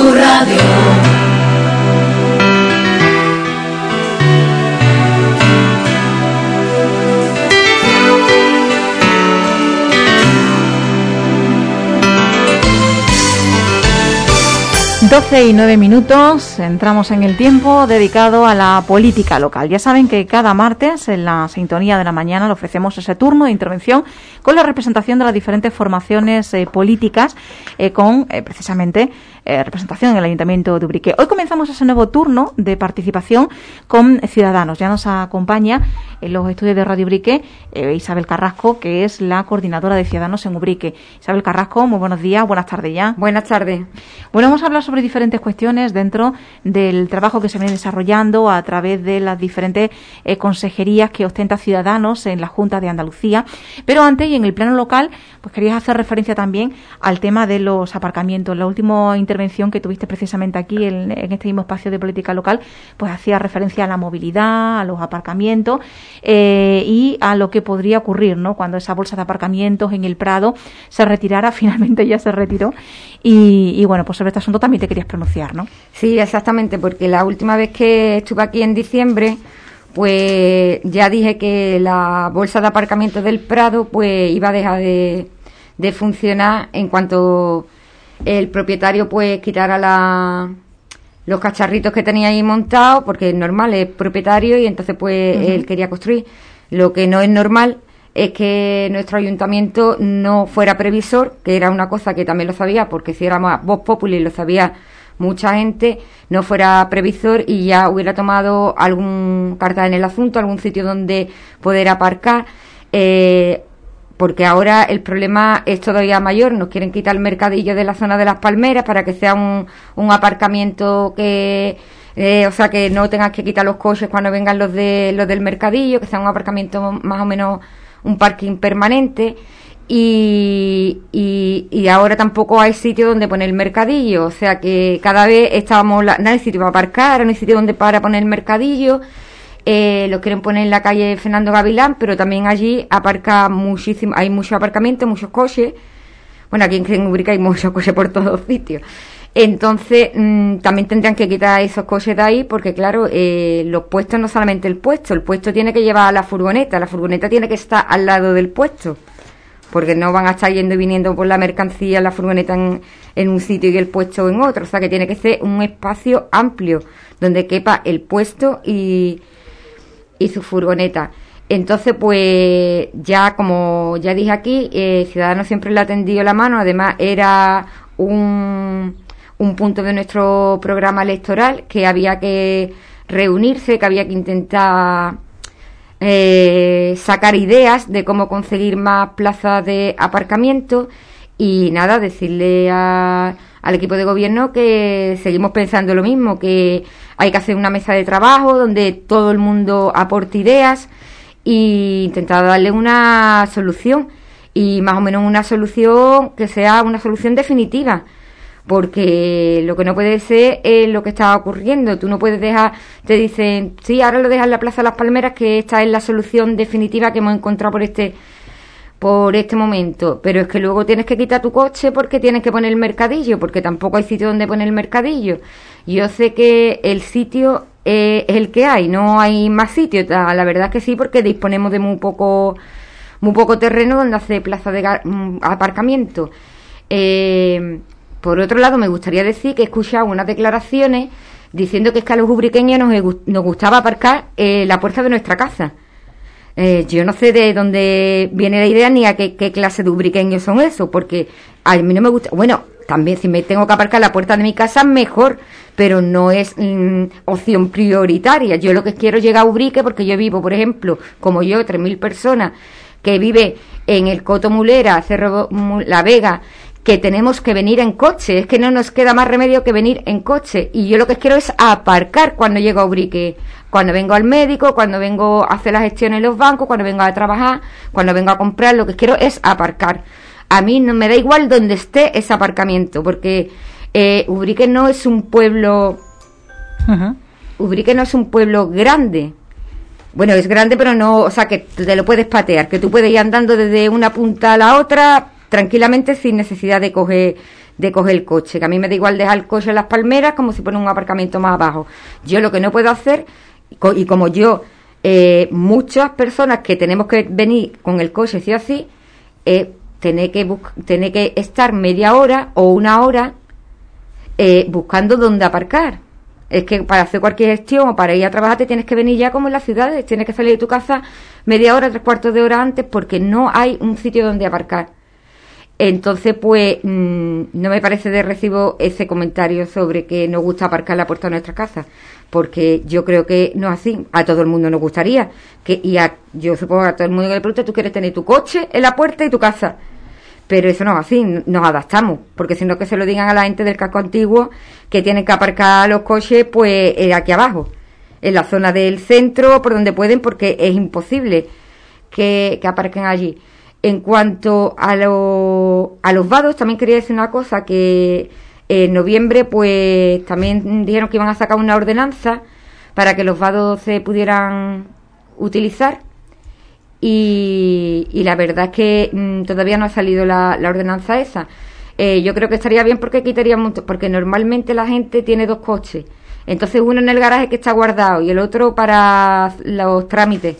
Radio. 12:09, entramos en el tiempo dedicado a la política local. Ya saben que cada martes en la sintonía de la mañana le ofrecemos ese turno de intervención con la representación de las diferentes formaciones políticas con precisamente representación en el Ayuntamiento de Ubrique. Hoy comenzamos ese nuevo turno de participación con Ciudadanos. Ya nos acompaña en los estudios de Radio Ubrique Isabel Carrasco, que es la coordinadora de Ciudadanos en Ubrique. Isabel Carrasco, muy buenos días, buenas tardes ya. Buenas tardes. Bueno, vamos a hablar sobre diferentes cuestiones dentro del trabajo que se viene desarrollando a través de las diferentes consejerías que ostenta Ciudadanos en la Junta de Andalucía. Pero antes, y en el plano local, pues querías hacer referencia también al tema de los aparcamientos. La última intervención que tuviste precisamente aquí en este mismo espacio de política local, pues hacía referencia a la movilidad, a los aparcamientos y a lo que podría ocurrir, ¿no?, cuando esa bolsa de aparcamientos en el Prado se retirara. Finalmente ya se retiró. Y bueno, pues sobre este asunto también te querías pronunciar, ¿no? Sí, exactamente, porque la última vez que estuve aquí en diciembre, pues ya dije que la bolsa de aparcamiento del Prado pues iba a dejar de funcionar en cuanto el propietario pues quitara los cacharritos que tenía ahí montados, porque es normal, es propietario y entonces pues él quería construir. Lo que no es normal es que nuestro ayuntamiento no fuera previsor, que era una cosa que también lo sabía, porque si éramos Vox Populi lo sabía mucha gente, no fuera previsor y ya hubiera tomado algún carta en el asunto, algún sitio donde poder aparcar, porque ahora el problema es todavía mayor. Nos quieren quitar el mercadillo de la zona de las Palmeras para que sea un aparcamiento que... o sea, que no tengas que quitar los coches cuando vengan los del mercadillo, que sea un aparcamiento más o menos un parking permanente. Y ahora tampoco hay sitio donde poner el mercadillo, o sea que cada vez no hay sitio para aparcar, no hay sitio donde para poner el mercadillo. Lo quieren poner en la calle Fernando Gavilán, pero también allí hay mucho aparcamiento, muchos coches. Bueno, aquí en Ubrique hay muchos coches por todos sitios. Entonces también tendrían que quitar esos coches de ahí, porque claro, los puestos, no solamente el puesto tiene que llevar a la furgoneta tiene que estar al lado del puesto, porque no van a estar yendo y viniendo por la mercancía, la furgoneta en un sitio y el puesto en otro. O sea que tiene que ser un espacio amplio donde quepa el puesto y su furgoneta. Entonces pues ya, como ya dije aquí, Ciudadanos siempre le ha tendido la mano. Además era un punto de nuestro programa electoral, que había que reunirse, que había que intentar sacar ideas de cómo conseguir más plazas de aparcamiento. Y nada, decirle al equipo de gobierno que seguimos pensando lo mismo, que hay que hacer una mesa de trabajo donde todo el mundo aporte ideas e intentar darle una solución, y más o menos una solución que sea una solución definitiva, porque lo que no puede ser es lo que está ocurriendo. Tú no puedes dejar, te dicen, sí, ahora lo dejas en la Plaza de las Palmeras, que esta es la solución definitiva que hemos encontrado por este momento, pero es que luego tienes que quitar tu coche porque tienes que poner el mercadillo, porque tampoco hay sitio donde poner el mercadillo. Yo sé que el sitio es el que hay, no hay más sitio, la verdad es que sí, porque disponemos de muy poco terreno donde hacer plaza de aparcamiento. Por otro lado, me gustaría decir que he escuchado unas declaraciones diciendo que es que a los ubriqueños nos gustaba aparcar la puerta de nuestra casa. Yo no sé de dónde viene la idea ni a qué clase de ubriqueños son esos, porque a mí no me gusta. Bueno, también si me tengo que aparcar la puerta de mi casa, mejor, pero no es opción prioritaria. Yo lo que quiero es llegar a Ubrique, porque yo vivo, por ejemplo, como yo, 3.000 personas que vive en el Coto Mulera, Cerro La Vega, que tenemos que venir en coche. Es que no nos queda más remedio que venir en coche, y yo lo que quiero es aparcar cuando llego a Ubrique, cuando vengo al médico, cuando vengo a hacer las gestiones en los bancos, cuando vengo a trabajar, cuando vengo a comprar. Lo que quiero es aparcar. A mí no me da igual donde esté ese aparcamiento, porque Ubrique no es un pueblo Ubrique no es un pueblo grande. Bueno, es grande, pero no, o sea, que te lo puedes patear, que tú puedes ir andando desde una punta a la otra tranquilamente sin necesidad de coger de coger el coche, que a mí me da igual dejar el coche en las palmeras como si ponen un aparcamiento más abajo. Yo lo que no puedo hacer, y como yo, muchas personas que tenemos que venir con el coche sí o sí, tener que estar media hora o una hora buscando dónde aparcar. Es que para hacer cualquier gestión o para ir a trabajar te tienes que venir ya como en las ciudades, tienes que salir de tu casa media hora, 3/4 de hora antes, porque no hay un sitio donde aparcar. Entonces, pues, no me parece de recibo ese comentario sobre que nos gusta aparcar la puerta de nuestra casa, porque yo creo que no es así. A todo el mundo nos gustaría, yo supongo que a todo el mundo que le pregunte, tú quieres tener tu coche en la puerta de tu casa. Pero eso no es así, nos adaptamos, porque si no que se lo digan a la gente del casco antiguo que tienen que aparcar los coches pues aquí abajo, en la zona del centro, por donde pueden, porque es imposible que aparquen allí. En cuanto a los vados, también quería decir una cosa, que en noviembre pues también dijeron que iban a sacar una ordenanza para que los vados se pudieran utilizar. Y la verdad es que todavía no ha salido la ordenanza esa. Yo creo que estaría bien porque quitaría mucho, porque normalmente la gente tiene 2 coches. Entonces uno en el garaje que está guardado y el otro para los trámites.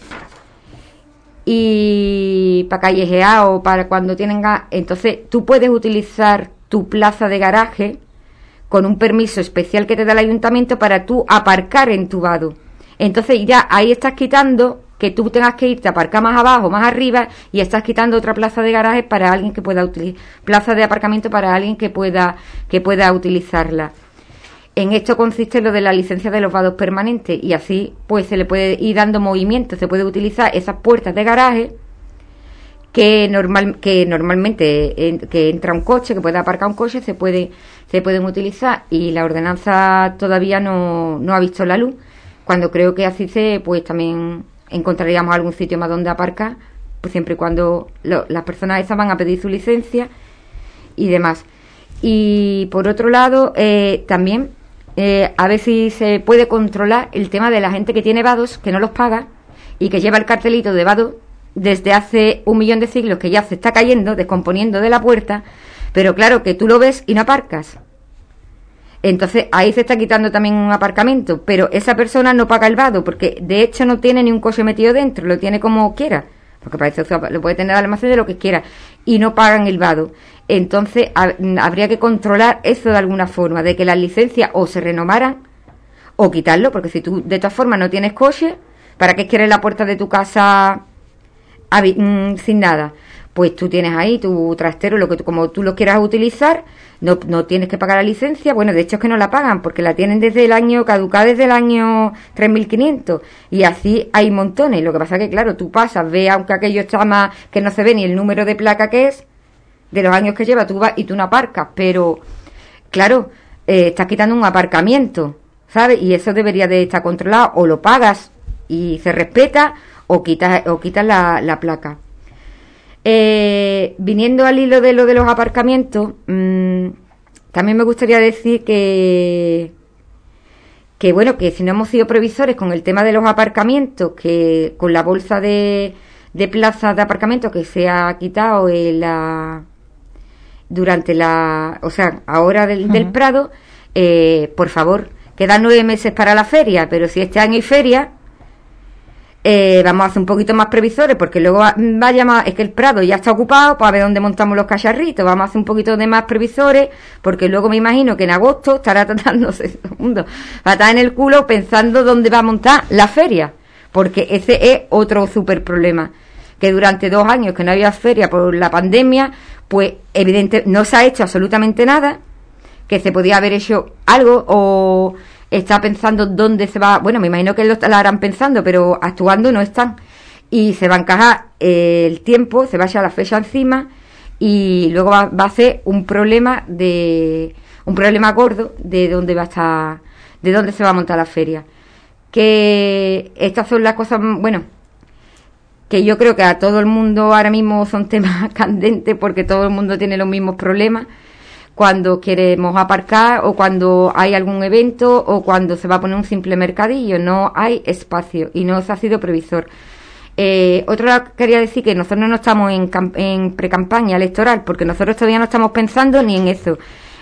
Y para callejear o para cuando tienen gas. Entonces tú puedes utilizar tu plaza de garaje con un permiso especial que te da el ayuntamiento para tú aparcar en tu vado. Entonces ya ahí estás quitando que tú tengas que irte a aparcar más abajo, más arriba, y estás quitando otra plaza de garaje para alguien que pueda utilizar, plaza de aparcamiento para alguien que pueda utilizarla. En esto consiste lo de la licencia de los vados permanentes, y así pues se le puede ir dando movimiento, se puede utilizar esas puertas de garaje que normalmente que entra un coche, que puede aparcar un coche, se pueden utilizar, y la ordenanza todavía no ha visto la luz. Cuando creo que así pues también encontraríamos algún sitio más donde aparcar, pues siempre y cuando las personas esas van a pedir su licencia y demás. Y por otro lado, también a ver si se puede controlar el tema de la gente que tiene vados, que no los paga y que lleva el cartelito de vado desde hace 1.000.000 de siglos, que ya se está cayendo, descomponiendo de la puerta, pero claro que tú lo ves y no aparcas. Entonces ahí se está quitando también un aparcamiento, pero esa persona no paga el vado, porque de hecho no tiene ni un coche metido dentro, lo tiene como quiera, porque para eso lo puede tener al almacén de lo que quiera, y no pagan el vado. Entonces habría que controlar eso de alguna forma, de que las licencias o se renovaran o quitarlo, porque si tú de todas formas no tienes coche, ¿para qué quieres la puerta de tu casa sin nada? Pues tú tienes ahí tu trastero, como tú lo quieras utilizar, no tienes que pagar la licencia. Bueno, de hecho es que no la pagan, porque la tienen caducada desde el año 3500, y así hay montones. Lo que pasa es que, claro, tú pasas, ves, aunque aquello está más, que no se ve ni el número de placa que es, de los años que lleva, tú vas y tú no aparcas, pero, claro, estás quitando un aparcamiento, ¿sabes? Y eso debería de estar controlado, o lo pagas y se respeta, o quitas la placa. Viniendo al hilo de lo de los aparcamientos, también me gustaría decir que bueno, que si no hemos sido previsores con el tema de los aparcamientos, que con la bolsa de plazas de aparcamiento que se ha quitado ahora del Prado, por favor, quedan 9 meses para la feria, pero si este año hay feria, vamos a hacer un poquito más previsores, porque luego es que el Prado ya está ocupado, pues a ver dónde montamos los cacharritos. Vamos a hacer un poquito de más previsores, porque luego me imagino que en agosto estará tratándose todo el mundo patada en el culo pensando dónde va a montar la feria, porque ese es otro súper problema, que durante 2 años que no había feria por la pandemia, pues evidente no se ha hecho absolutamente nada, que se podía haber hecho algo, o está pensando dónde se va. Bueno, me imagino que lo estarán pensando, pero actuando no están, y se va a encajar el tiempo, se va a echar la fecha encima, y luego va a ser un problema gordo de dónde se va a montar la feria. Que estas son las cosas, bueno, que yo creo que a todo el mundo ahora mismo son temas candentes, porque todo el mundo tiene los mismos problemas cuando queremos aparcar, o cuando hay algún evento, o cuando se va a poner un simple mercadillo. No hay espacio y no se ha sido previsor. Quería decir que nosotros no estamos en pre-campaña electoral, porque nosotros todavía no estamos pensando ni en eso.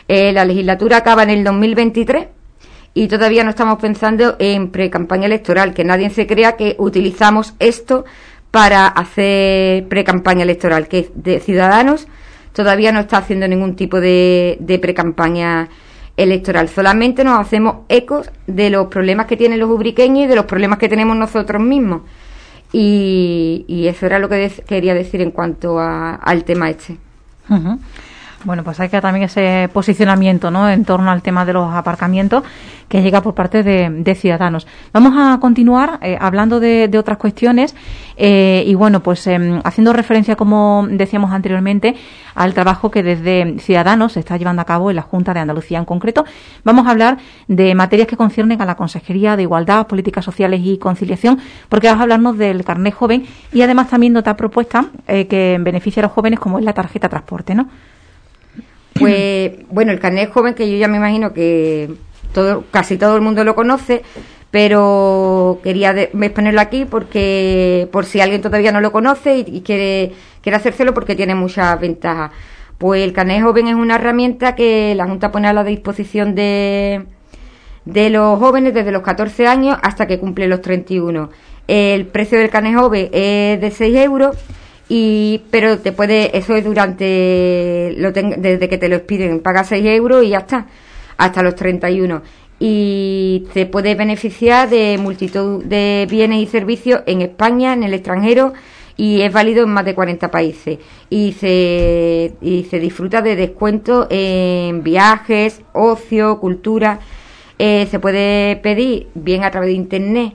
La legislatura acaba en el 2023 y todavía no estamos pensando en pre-campaña electoral, que nadie se crea que utilizamos esto para hacer pre-campaña electoral, que de Ciudadanos todavía no está haciendo ningún tipo de pre-campaña electoral. Solamente nos hacemos ecos de los problemas que tienen los ubriqueños y de los problemas que tenemos nosotros mismos. Y eso era lo que quería decir en cuanto al tema este. Uh-huh. Bueno, pues hay que también ese posicionamiento, ¿no?, en torno al tema de los aparcamientos que llega por parte de Ciudadanos. Vamos a continuar hablando de otras cuestiones y bueno, pues haciendo referencia, como decíamos anteriormente, al trabajo que desde Ciudadanos se está llevando a cabo en la Junta de Andalucía. En concreto, vamos a hablar de materias que conciernen a la Consejería de Igualdad, Políticas Sociales y Conciliación, porque vas a hablarnos del carnet joven y además también de otra propuesta que beneficia a los jóvenes, como es la tarjeta transporte, ¿no? Pues bueno, el carnet joven, que yo ya me imagino que casi todo el mundo lo conoce, pero quería exponerlo aquí porque por si alguien todavía no lo conoce y quiere hacérselo, porque tiene muchas ventajas. Pues el carnet joven es una herramienta que la Junta pone a la disposición de los jóvenes desde los 14 años hasta que cumplen los 31. El precio del carnet joven es de 6 euros. Pero eso es desde que te lo expiden, pagas 6 euros y ya está, hasta los 31. Y te puedes beneficiar de multitud de bienes y servicios en España, en el extranjero, y es válido en más de 40 países. Y se disfruta de descuentos en viajes, ocio, cultura. Se puede pedir bien a través de internet,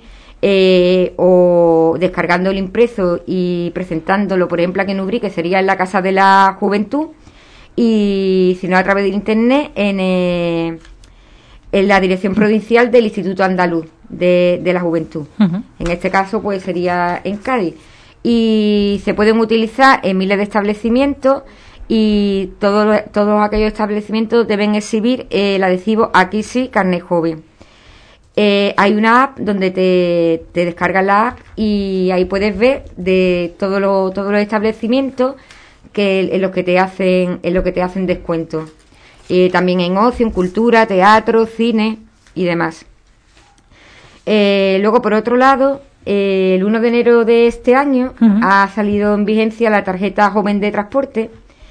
o descargando el impreso y presentándolo, por ejemplo, aquí en Ubrí, que sería en la Casa de la Juventud, y si no, a través de internet en la dirección provincial del Instituto Andaluz de la Juventud. Uh-huh. En este caso, pues sería en Cádiz. Y se pueden utilizar en miles de establecimientos, y todos aquellos establecimientos deben exhibir el adhesivo "Aquí sí, carnet joven". Hay una app donde te descargas la app y ahí puedes ver de todos los establecimientos en los que te hacen descuentos. También en ocio, en cultura, teatro, cine y demás. Luego, por otro lado, el 1 de enero de este año uh-huh. ha salido en vigencia la tarjeta joven de transporte,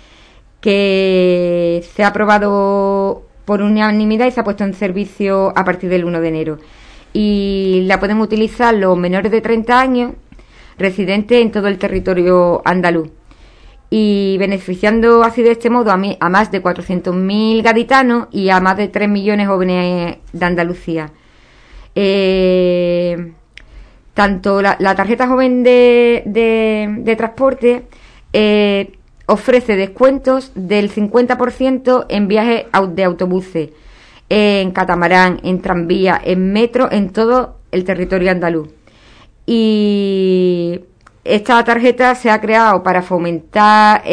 que se ha aprobado por unanimidad y se ha puesto en servicio a partir del 1 de enero. Y la pueden utilizar los menores de 30 años residentes en todo el territorio andaluz. Y beneficiando así de este modo a más de 400.000 gaditanos y a más de 3 millones jóvenes de Andalucía. Tanto la tarjeta joven de transporte ofrece descuentos del 50% en viajes de autobuses, en catamarán, en tranvía, en metro, en todo el territorio andaluz. Y esta tarjeta se ha creado para fomentar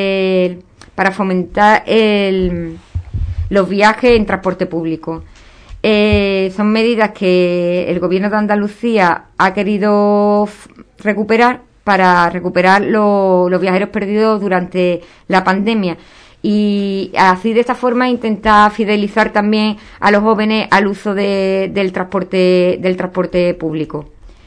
los viajes en transporte público. Son medidas que el Gobierno de Andalucía ha querido recuperar para recuperar los viajeros perdidos durante la pandemia, y así de esta forma intentar fidelizar también a los jóvenes al uso del transporte público.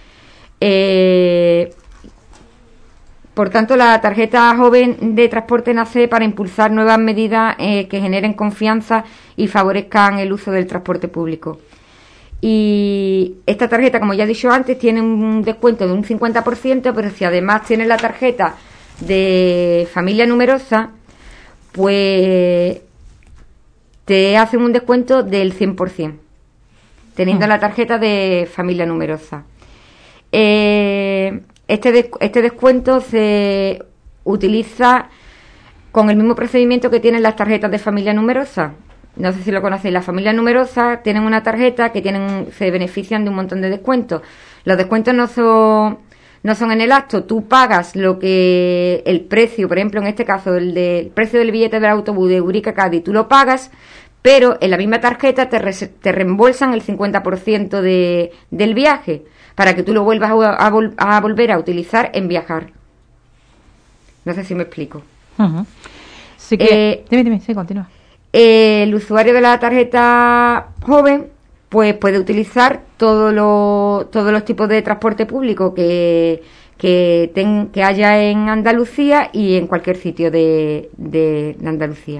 Por tanto, la tarjeta joven de transporte nace para impulsar nuevas medidas que generen confianza y favorezcan el uso del transporte público. Y esta tarjeta, como ya he dicho antes, tiene un descuento de un 50%, pero si además tienes la tarjeta de familia numerosa, pues te hacen un descuento del 100%, teniendo la tarjeta de familia numerosa. Este descuento se utiliza con el mismo procedimiento que tienen las tarjetas de familia numerosa. No sé si lo conocéis. Las familias numerosas tienen una tarjeta que se benefician de un montón de descuentos. Los descuentos no son en el acto. Tú pagas el precio, por ejemplo, en este caso, el precio del billete del autobús de Urica a Cádiz, tú lo pagas, pero en la misma tarjeta te reembolsan el 50% del viaje, para que tú lo vuelvas a volver a utilizar en viajar. No sé si me explico. Uh-huh. Sí que... dime, sí, continúa. El usuario de la tarjeta joven pues puede utilizar todos los tipos de transporte público que haya en Andalucía y en cualquier sitio de Andalucía.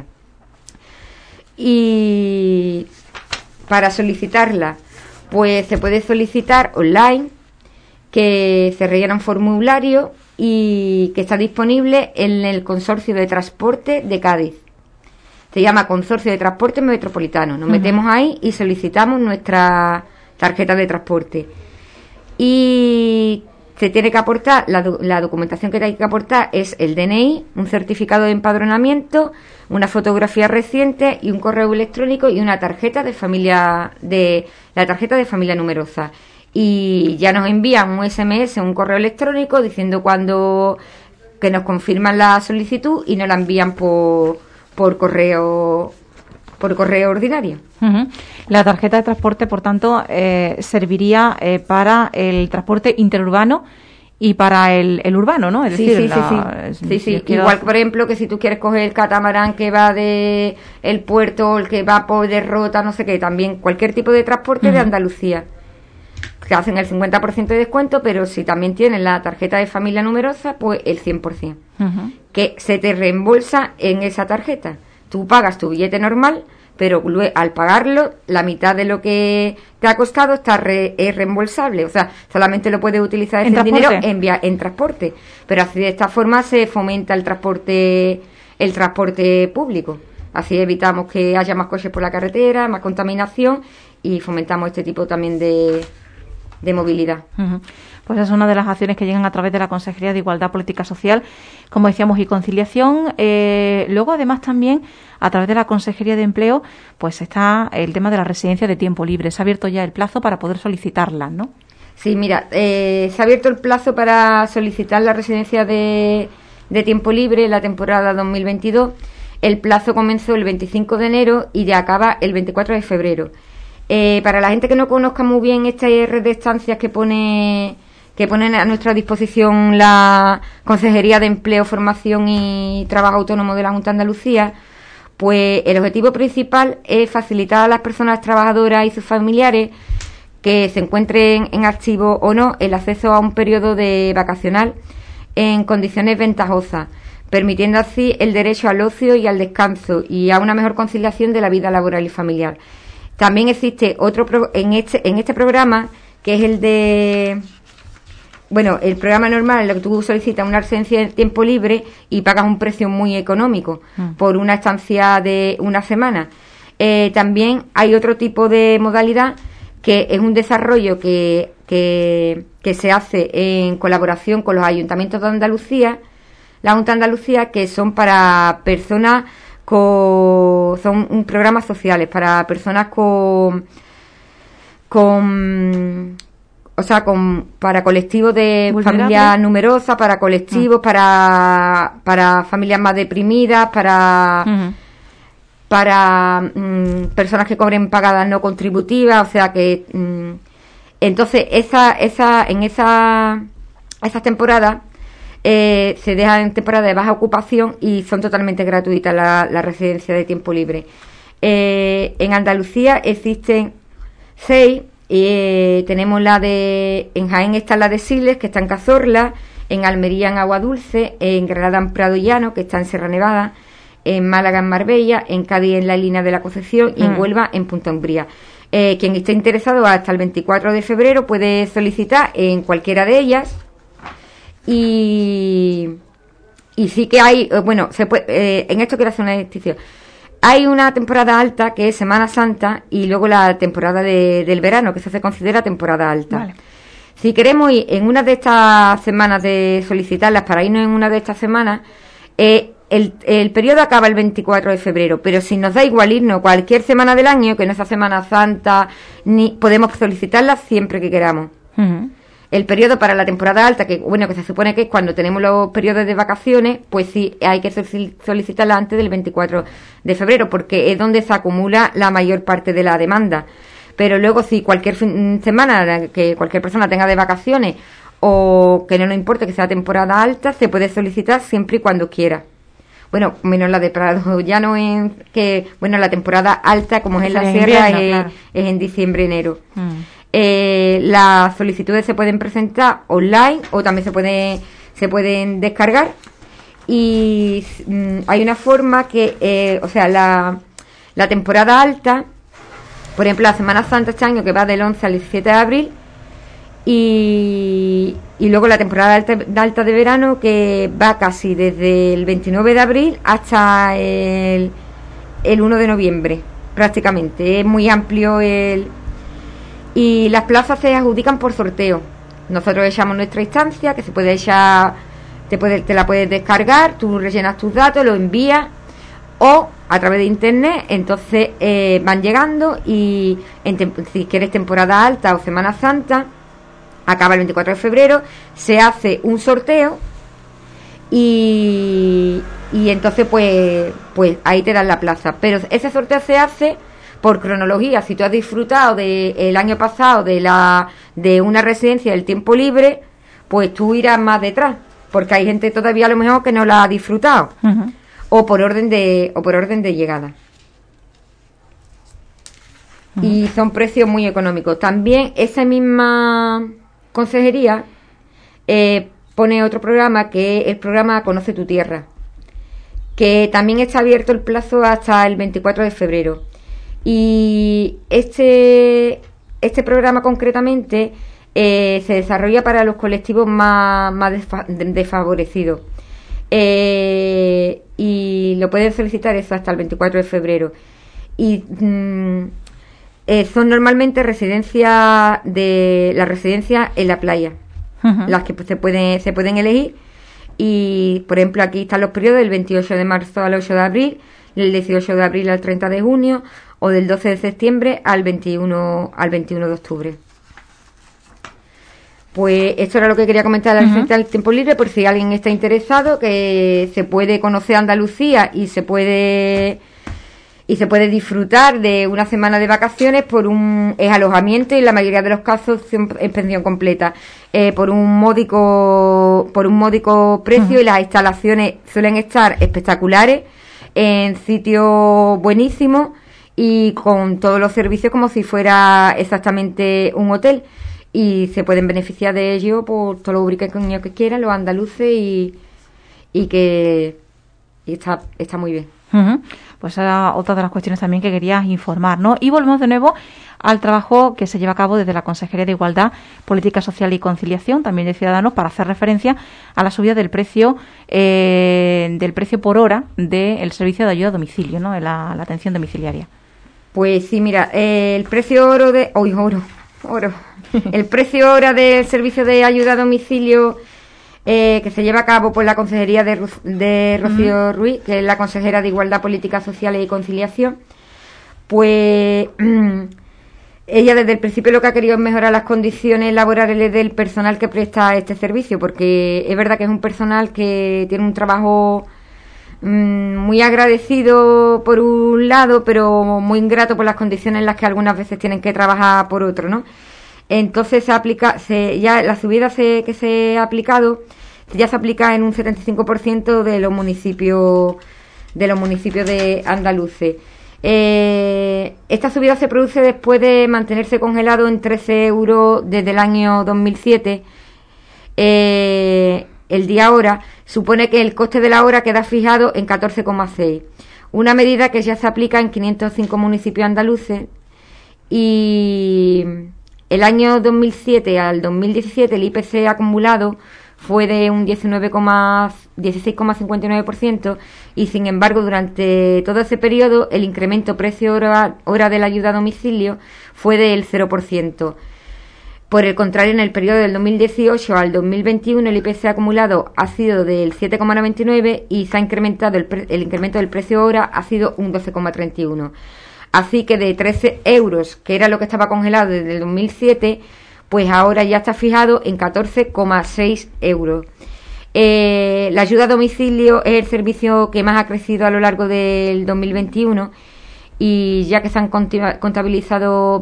Y para solicitarla, pues se puede solicitar online, que se rellena un formulario y que está disponible en el Consorcio de Transporte de Cádiz. Se llama Consorcio de Transporte Metropolitano. Nos metemos ahí y solicitamos nuestra tarjeta de transporte. Y se tiene que aportar, la documentación que hay que aportar es el DNI, un certificado de empadronamiento, una fotografía reciente y un correo electrónico y una tarjeta de familia, la tarjeta de familia numerosa. Y ya nos envían un SMS, un correo electrónico diciendo que nos confirman la solicitud y nos la envían por correo ordinario. La tarjeta de transporte, por tanto, serviría para el transporte interurbano y para el urbano, ¿no? Es decir, sí. Igual, por ejemplo, que si tú quieres coger el catamarán que va de el puerto, el que va por Derrota, no sé qué, también cualquier tipo de transporte de Andalucía, que hacen el 50% de descuento, pero si también tienes la tarjeta de familia numerosa, pues el 100%, que se te reembolsa en esa tarjeta. Tú pagas tu billete normal, pero al pagarlo, la mitad de lo que te ha costado es reembolsable. O sea, solamente lo puedes utilizar ese dinero en transporte. Pero así, de esta forma, se fomenta el transporte público. Así evitamos que haya más coches por la carretera, más contaminación, y fomentamos este tipo también de movilidad. Pues es una de las acciones que llegan a través de la Consejería de Igualdad, Política Social, como decíamos, y Conciliación. Luego, además, también a través de la Consejería de Empleo, pues está el tema de la residencia de tiempo libre. Se ha abierto ya el plazo para poder solicitarla, ¿no? Sí, mira, se ha abierto el plazo para solicitar la residencia de tiempo libre en la temporada 2022. El plazo comenzó el 25 de enero y ya acaba el 24 de febrero. Para la gente que no conozca muy bien esta red de estancias que ponen a nuestra disposición la Consejería de Empleo, Formación y Trabajo Autónomo de la Junta de Andalucía, pues el objetivo principal es facilitar a las personas trabajadoras y sus familiares que se encuentren en activo o no el acceso a un periodo de vacacional en condiciones ventajosas, permitiendo así el derecho al ocio y al descanso y a una mejor conciliación de la vida laboral y familiar. También existe otro en este programa, que es el programa normal, en el que tú solicitas una residencia de tiempo libre y pagas un precio muy económico por una estancia de una semana. También hay otro tipo de modalidad, que es un desarrollo que se hace en colaboración con los ayuntamientos de Andalucía, la Junta de Andalucía, que son para personas son programas sociales para personas para colectivos de familias numerosas, para colectivos, para familias más deprimidas, para personas que cobren pagadas no contributivas, o sea que entonces en esas temporadas se deja en temporada de baja ocupación y son totalmente gratuitas la residencia de tiempo libre. En Andalucía existen 6. Tenemos en Jaén está la de Siles, que está en Cazorla, en Almería en Agua Dulce, en Granada en Prado Llano, que está en Sierra Nevada, en Málaga en Marbella, en Cádiz en la Línea de la Concepción y en Huelva en Punta Umbría. Quien esté interesado hasta el 24 de febrero puede solicitar en cualquiera de ellas. Y sí que hay, en esto quiero hacer una distinción. Hay una temporada alta que es Semana Santa y luego la temporada del verano, que se considera temporada alta. Vale. Si queremos ir en una de estas semanas de solicitarlas para irnos en una de estas semanas, el periodo acaba el 24 de febrero, pero si nos da igual irnos cualquier semana del año, que no sea Semana Santa, podemos solicitarlas siempre que queramos. El periodo para la temporada alta, que se supone que es cuando tenemos los periodos de vacaciones, pues sí, hay que solicitarla antes del 24 de febrero, porque es donde se acumula la mayor parte de la demanda. Pero luego, si cualquier semana que cualquier persona tenga de vacaciones o que no nos importe que sea temporada alta, se puede solicitar siempre y cuando quiera. bueno, menos la de Prado, ya no en que, bueno, la temporada alta, como es en la sierra, invierno, claro. es en diciembre-enero. Las solicitudes se pueden presentar online o también se pueden descargar, y hay una forma que, o sea, la temporada alta, por ejemplo, la Semana Santa este año, que va del 11 al 17 de abril, y luego la temporada alta de verano, que va casi desde el 29 de abril hasta el 1 de noviembre, prácticamente. Es muy amplio y las plazas se adjudican por sorteo. Nosotros echamos nuestra instancia, que se puede echar, te la puedes descargar, tú rellenas tus datos, lo envías, o a través de internet. Entonces van llegando, y si quieres temporada alta o Semana Santa, acaba el 24 de febrero, se hace un sorteo, y entonces pues ahí te dan la plaza. Pero ese sorteo se hace por cronología. Si tú has disfrutado el año pasado de una residencia del tiempo libre, pues tú irás más detrás, porque hay gente todavía a lo mejor que no la ha disfrutado. Uh-huh. o por orden de llegada. Uh-huh. Y son precios muy económicos. También esa misma consejería pone otro programa, que es el programa Conoce tu Tierra, que también está abierto el plazo hasta el 24 de febrero. Y este programa concretamente se desarrolla para los colectivos más desfavorecidos. Y lo pueden solicitar eso hasta el 24 de febrero. Y son normalmente residencias en la playa, uh-huh, las que se pueden elegir. Y por ejemplo, aquí están los periodos del 28 de marzo al 8 de abril, del 18 de abril al 30 de junio, o del 12 de septiembre al 21 de octubre. Pues esto era lo que quería comentar de la residencia del tiempo libre, por si alguien está interesado, que se puede conocer Andalucía y se puede disfrutar de una semana de vacaciones es alojamiento, y en la mayoría de los casos es pensión completa, por un módico precio. Uh-huh. Y las instalaciones suelen estar espectaculares, en sitios buenísimos y con todos los servicios como si fuera exactamente un hotel. Y se pueden beneficiar de ello por todo lo ubriqueños que quieran, los andaluces, y está muy bien. Uh-huh. Pues era otra de las cuestiones también que querías informar, ¿no? Y volvemos de nuevo al trabajo que se lleva a cabo desde la Consejería de Igualdad, Política Social y Conciliación, también de Ciudadanos, para hacer referencia a la subida del precio por hora del servicio de ayuda a domicilio, ¿no? La atención domiciliaria. Pues sí, mira, el precio el precio hora del servicio de ayuda a domicilio que se lleva a cabo por la Consejería de Rocío Ruiz, que es la consejera de Igualdad, Políticas Sociales y Conciliación, pues ella desde el principio lo que ha querido es mejorar las condiciones laborales del personal que presta este servicio, porque es verdad que es un personal que tiene un trabajo muy agradecido por un lado, pero muy ingrato por las condiciones en las que algunas veces tienen que trabajar por otro, ¿no? Entonces ya la subida que se ha aplicado ya se aplica en un 75% de los municipios de andaluces. Esta subida se produce después de mantenerse congelado en 13 euros desde el año 2007. El día hora supone que el coste de la hora queda fijado en 14,6, una medida que ya se aplica en 505 municipios andaluces. Y el año 2007 al 2017 el IPC acumulado fue de un 16,59%, y sin embargo durante todo ese periodo el incremento precio hora de la ayuda a domicilio fue del 0%. Por el contrario, en el periodo del 2018 al 2021 el IPC acumulado ha sido del 7,99 y se ha incrementado el incremento del precio hora ha sido un 12,31. Así que de 13 euros, que era lo que estaba congelado desde el 2007, pues ahora ya está fijado en 14,6 euros. La ayuda a domicilio es el servicio que más ha crecido a lo largo del 2021, y ya que se han contabilizado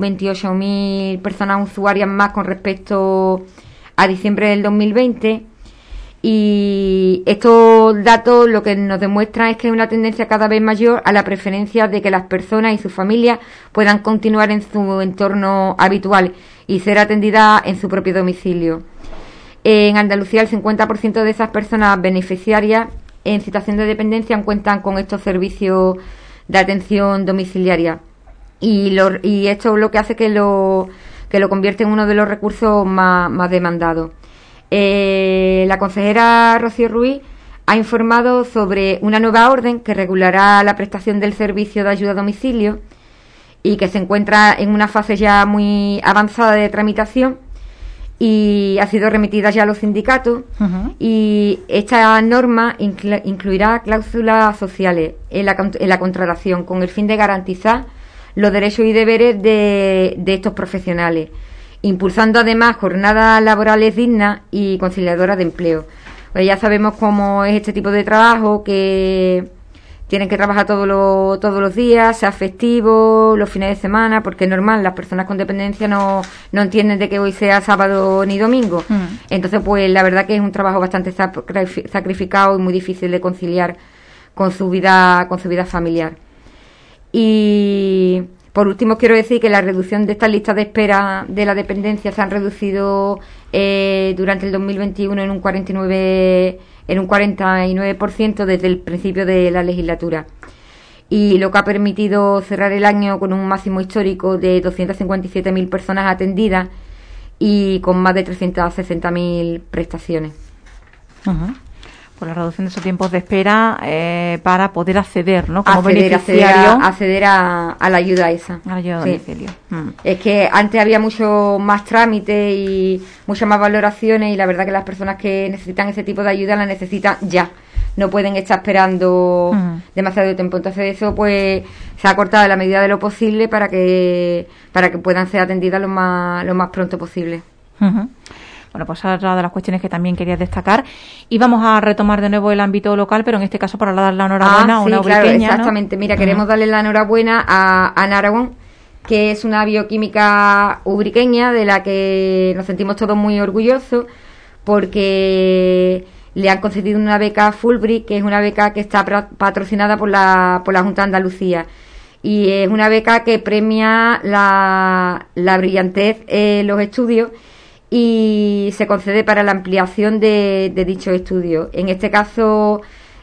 28.000 personas usuarias más con respecto a diciembre del 2020, Y estos datos lo que nos demuestran es que hay una tendencia cada vez mayor a la preferencia de que las personas y sus familias puedan continuar en su entorno habitual y ser atendidas en su propio domicilio. En Andalucía, el 50% de esas personas beneficiarias en situación de dependencia cuentan con estos servicios de atención domiciliaria. Y esto es lo que hace que lo convierte en uno de los recursos más demandados. La consejera Rocío Ruiz ha informado sobre una nueva orden que regulará la prestación del servicio de ayuda a domicilio y que se encuentra en una fase ya muy avanzada de tramitación y ha sido remitida ya a los sindicatos. Y esta norma incluirá cláusulas sociales en la contratación con el fin de garantizar los derechos y deberes de estos profesionales, impulsando además jornadas laborales dignas y conciliadoras de empleo. Pues ya sabemos cómo es este tipo de trabajo, que tienen que trabajar todos los días, sea festivo, los fines de semana, porque es normal, las personas con dependencia no entienden de que hoy sea sábado ni domingo. Entonces, pues la verdad que es un trabajo bastante sacrificado y muy difícil de conciliar con su vida familiar. Y por último, quiero decir que la reducción de estas listas de espera de la dependencia se han reducido durante el 2021 en un 49% desde el principio de la legislatura, y lo que ha permitido cerrar el año con un máximo histórico de 257.000 personas atendidas y con más de 360.000 prestaciones. Por la reducción de esos tiempos de espera para poder acceder, ¿no? Como beneficiario. Acceder a la ayuda esa. A la ayuda a domicilio. Es que antes había mucho más trámite y muchas más valoraciones, y la verdad que las personas que necesitan ese tipo de ayuda la necesitan ya. No pueden estar esperando demasiado tiempo. Entonces eso pues se ha cortado en la medida de lo posible para que puedan ser atendidas lo más pronto posible. Bueno, pues otra de las cuestiones que también quería destacar, y vamos a retomar de nuevo el ámbito local, pero en este caso para dar la enhorabuena a una ubriqueña, claro, exactamente. ¿No? Mira, queremos darle la enhorabuena a Ana Aragón, que es una bioquímica ubriqueña de la que nos sentimos todos muy orgullosos, porque le han concedido una beca Fulbright, que es una beca que está patrocinada por la Junta de Andalucía. Y es una beca que premia la brillantez en los estudios y se concede para la ampliación de dichos estudios. En este caso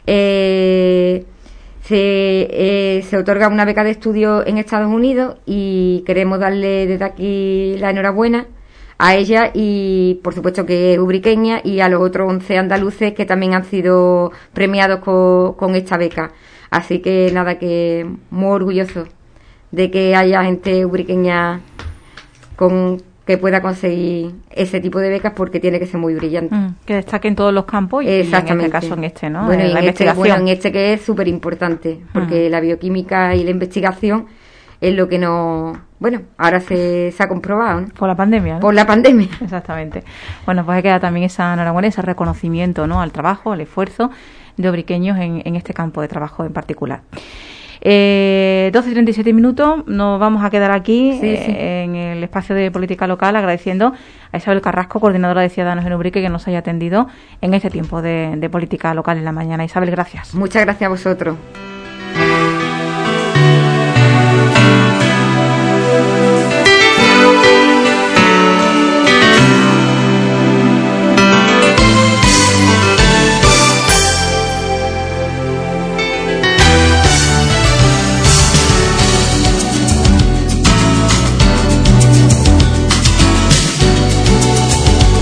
se otorga una beca de estudio en Estados Unidos, y queremos darle desde aquí la enhorabuena a ella, y por supuesto que es ubriqueña, y a los otros 11 andaluces que también han sido premiados con esta beca. Así que nada, que muy orgulloso de que haya gente ubriqueña que pueda conseguir ese tipo de becas, porque tiene que ser muy brillante. Que destaque en todos los campos, y en este caso en este, ¿no? Bueno, en la investigación. En este que es súper importante, porque la bioquímica y la investigación es lo que no... Bueno, ahora se ha comprobado, ¿no? Por la pandemia, ¿no? Por la pandemia. Exactamente. Bueno, pues queda también esa enhorabuena, ese reconocimiento, ¿no?, al trabajo, al esfuerzo de ubriqueños en este campo de trabajo en particular. 12:37 minutos, nos vamos a quedar aquí en el espacio de política local, agradeciendo a Isabel Carrasco, coordinadora de Ciudadanos en Ubrique, que nos haya atendido en este tiempo de política local en la mañana. Isabel, gracias. Muchas gracias a vosotros.